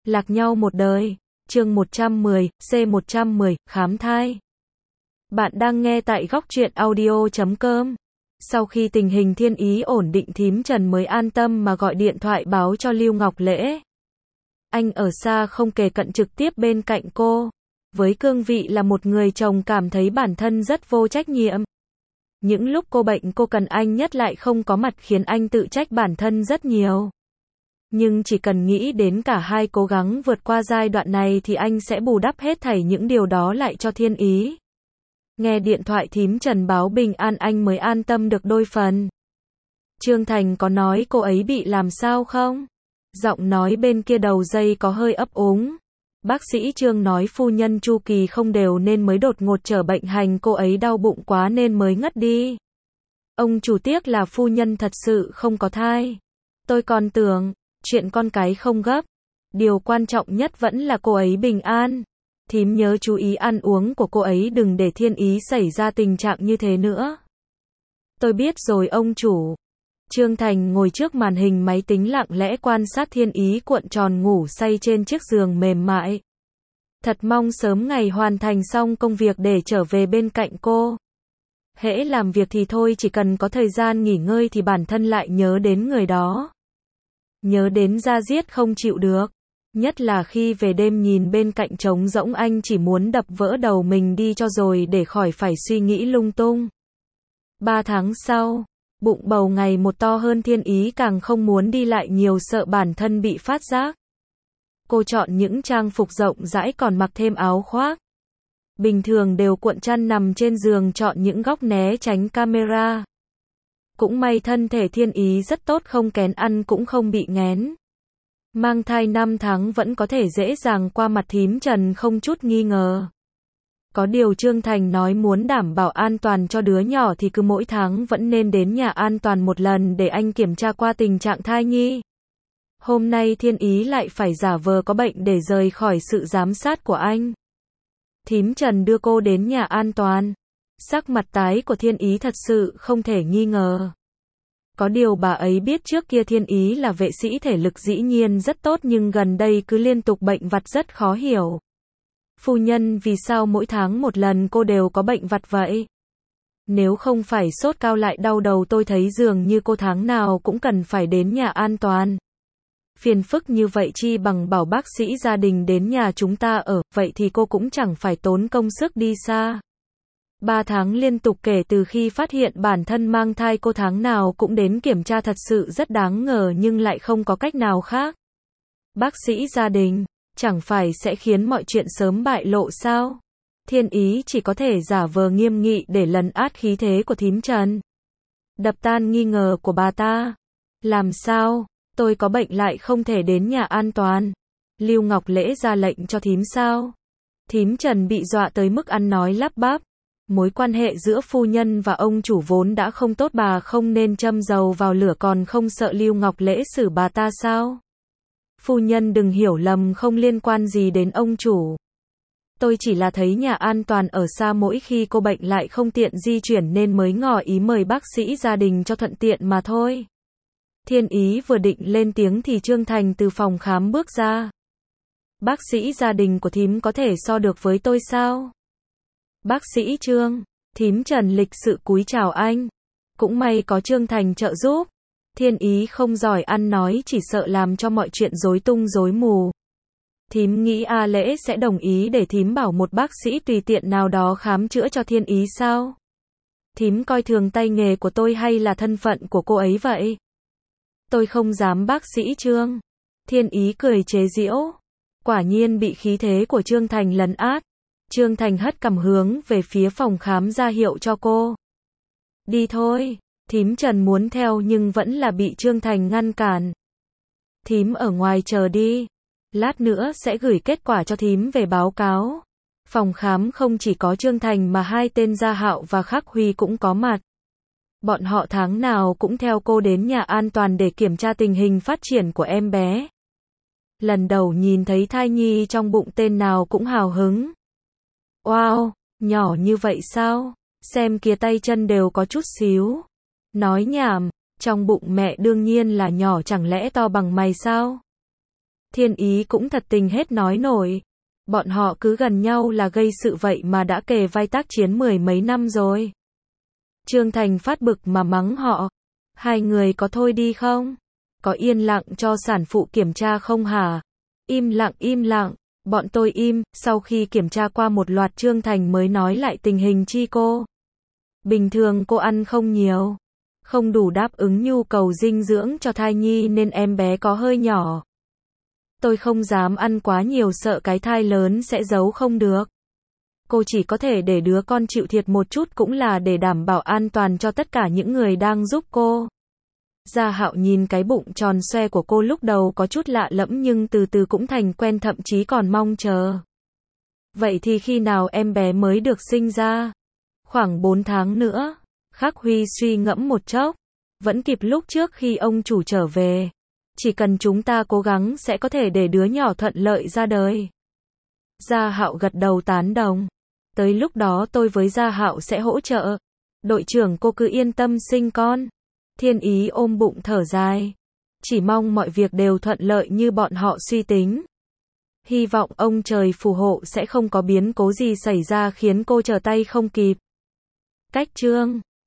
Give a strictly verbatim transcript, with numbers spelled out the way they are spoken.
Lạc nhau một đời. Chương một trăm mười, C một trăm mười, khám thai. Bạn đang nghe tại góc truyện audio chấm com. Sau khi tình hình Thiên Ý ổn định, thím Trần mới an tâm mà gọi điện thoại báo cho Lưu Ngọc Lễ. Anh ở xa không kề cận, trực tiếp bên cạnh cô. Với cương vị là một người chồng, cảm thấy bản thân rất vô trách nhiệm. Những lúc cô bệnh, cô cần anh nhất lại không có mặt, khiến anh tự trách bản thân rất nhiều. Nhưng chỉ cần nghĩ đến cả hai cố gắng vượt qua giai đoạn này thì anh sẽ bù đắp hết thảy những điều đó lại cho Thiên Ý. Nghe điện thoại thím Trần báo bình an, anh mới an tâm được đôi phần. Trương Thành có nói cô ấy bị làm sao không? Giọng nói bên kia đầu dây có hơi ấp úng. Bác sĩ Trương nói phu nhân chu kỳ không đều nên mới đột ngột trở bệnh hành, cô ấy đau bụng quá nên mới ngất đi. Ông chủ, tiếc là phu nhân thật sự không có thai. Tôi còn tưởng, chuyện con cái không gấp. Điều quan trọng nhất vẫn là cô ấy bình an. Thím nhớ chú ý ăn uống của cô ấy, đừng để Thiên Ý xảy ra tình trạng như thế nữa. Tôi biết rồi ông chủ. Trương Thành ngồi trước màn hình máy tính lặng lẽ quan sát Thiên Ý cuộn tròn ngủ say trên chiếc giường mềm mại. Thật mong sớm ngày hoàn thành xong công việc để trở về bên cạnh cô. Hễ làm việc thì thôi, chỉ cần có thời gian nghỉ ngơi thì bản thân lại nhớ đến người đó. Nhớ đến da diết không chịu được. Nhất là khi về đêm nhìn bên cạnh trống rỗng, anh chỉ muốn đập vỡ đầu mình đi cho rồi để khỏi phải suy nghĩ lung tung. Ba tháng sau, bụng bầu ngày một to hơn, Thiên Ý càng không muốn đi lại nhiều, sợ bản thân bị phát giác. Cô chọn những trang phục rộng rãi, còn mặc thêm áo khoác. Bình thường đều cuộn chăn nằm trên giường, chọn những góc né tránh camera. Cũng may thân thể Thiên Ý rất tốt, không kén ăn cũng không bị nghén. Mang thai năm tháng vẫn có thể dễ dàng qua mặt, thím Trần không chút nghi ngờ. Có điều Trương Thành nói muốn đảm bảo an toàn cho đứa nhỏ thì cứ mỗi tháng vẫn nên đến nhà an toàn một lần để anh kiểm tra qua tình trạng thai nhi. Hôm nay Thiên Ý lại phải giả vờ có bệnh để rời khỏi sự giám sát của anh. Thím Trần đưa cô đến nhà an toàn. Sắc mặt tái của Thiên Ý thật sự không thể nghi ngờ. Có điều bà ấy biết trước kia Thiên Ý là vệ sĩ, thể lực dĩ nhiên rất tốt, nhưng gần đây cứ liên tục bệnh vặt rất khó hiểu. Phu nhân, vì sao mỗi tháng một lần cô đều có bệnh vặt vậy? Nếu không phải sốt cao lại đau đầu, tôi thấy dường như cô tháng nào cũng cần phải đến nhà an toàn. Phiền phức như vậy chi bằng bảo bác sĩ gia đình đến nhà chúng ta ở, vậy thì cô cũng chẳng phải tốn công sức đi xa. Ba tháng liên tục kể từ khi phát hiện bản thân mang thai, cô tháng nào cũng đến kiểm tra, thật sự rất đáng ngờ, nhưng lại không có cách nào khác. Bác sĩ gia đình, chẳng phải sẽ khiến mọi chuyện sớm bại lộ sao? Thiên Ý chỉ có thể giả vờ nghiêm nghị để lấn át khí thế của thím Trần. Đập tan nghi ngờ của bà ta. Làm sao? Tôi có bệnh lại không thể đến nhà an toàn. Lưu Ngọc Lễ ra lệnh cho thím sao? Thím Trần bị dọa tới mức ăn nói lắp bắp. Mối quan hệ giữa phu nhân và ông chủ vốn đã không tốt, bà không nên châm dầu vào lửa, còn không sợ Lưu Ngọc Lễ xử bà ta sao? Phu nhân đừng hiểu lầm, không liên quan gì đến ông chủ. Tôi chỉ là thấy nhà an toàn ở xa, mỗi khi cô bệnh lại không tiện di chuyển nên mới ngỏ ý mời bác sĩ gia đình cho thuận tiện mà thôi. Thiên Ý vừa định lên tiếng thì Trương Thành từ phòng khám bước ra. Bác sĩ gia đình của thím có thể so được với tôi sao? Bác sĩ Trương, thím Trần lịch sự cúi chào anh. Cũng may có Trương Thành trợ giúp. Thiên Ý không giỏi ăn nói, chỉ sợ làm cho mọi chuyện rối tung rối mù. Thím nghĩ A Lễ sẽ đồng ý để thím bảo một bác sĩ tùy tiện nào đó khám chữa cho Thiên Ý sao? Thím coi thường tay nghề của tôi hay là thân phận của cô ấy vậy? Tôi không dám bác sĩ Trương. Thiên Ý cười chế giễu. Quả nhiên bị khí thế của Trương Thành lấn át. Trương Thành hất cằm hướng về phía phòng khám ra hiệu cho cô. Đi thôi. Thím Trần muốn theo nhưng vẫn là bị Trương Thành ngăn cản. Thím ở ngoài chờ đi. Lát nữa sẽ gửi kết quả cho thím về báo cáo. Phòng khám không chỉ có Trương Thành mà hai tên Gia Hạo và Khắc Huy cũng có mặt. Bọn họ tháng nào cũng theo cô đến nhà an toàn để kiểm tra tình hình phát triển của em bé. Lần đầu nhìn thấy thai nhi trong bụng, tên nào cũng hào hứng. Wow, nhỏ như vậy sao? Xem kìa, tay chân đều có chút xíu. Nói nhảm, trong bụng mẹ đương nhiên là nhỏ, chẳng lẽ to bằng mày sao? Thiên Ý cũng thật tình hết nói nổi. Bọn họ cứ gần nhau là gây sự vậy mà đã kề vai tác chiến mười mấy năm rồi. Trương Thành phát bực mà mắng họ. Hai người có thôi đi không? Có yên lặng cho sản phụ kiểm tra không hả? Im lặng im lặng, bọn tôi im, sau khi kiểm tra qua một loạt Trương Thành mới nói lại tình hình chi cô. Bình thường cô ăn không nhiều, không đủ đáp ứng nhu cầu dinh dưỡng cho thai nhi nên em bé có hơi nhỏ. Tôi không dám ăn quá nhiều sợ cái thai lớn sẽ giấu không được. Cô chỉ có thể để đứa con chịu thiệt một chút cũng là để đảm bảo an toàn cho tất cả những người đang giúp cô. Gia Hạo nhìn cái bụng tròn xoe của cô lúc đầu có chút lạ lẫm nhưng từ từ cũng thành quen thậm chí còn mong chờ. Vậy thì khi nào em bé mới được sinh ra? Khoảng bốn tháng nữa. Khắc Huy suy ngẫm một chốc. Vẫn kịp lúc trước khi ông chủ trở về. Chỉ cần chúng ta cố gắng sẽ có thể để đứa nhỏ thuận lợi ra đời. Gia Hạo gật đầu tán đồng. Tới lúc đó tôi với Gia Hạo sẽ hỗ trợ. Đội trưởng cô cứ yên tâm sinh con. Thiên Ý ôm bụng thở dài. Chỉ mong mọi việc đều thuận lợi như bọn họ suy tính. Hy vọng ông trời phù hộ sẽ không có biến cố gì xảy ra khiến cô trở tay không kịp. Cách chương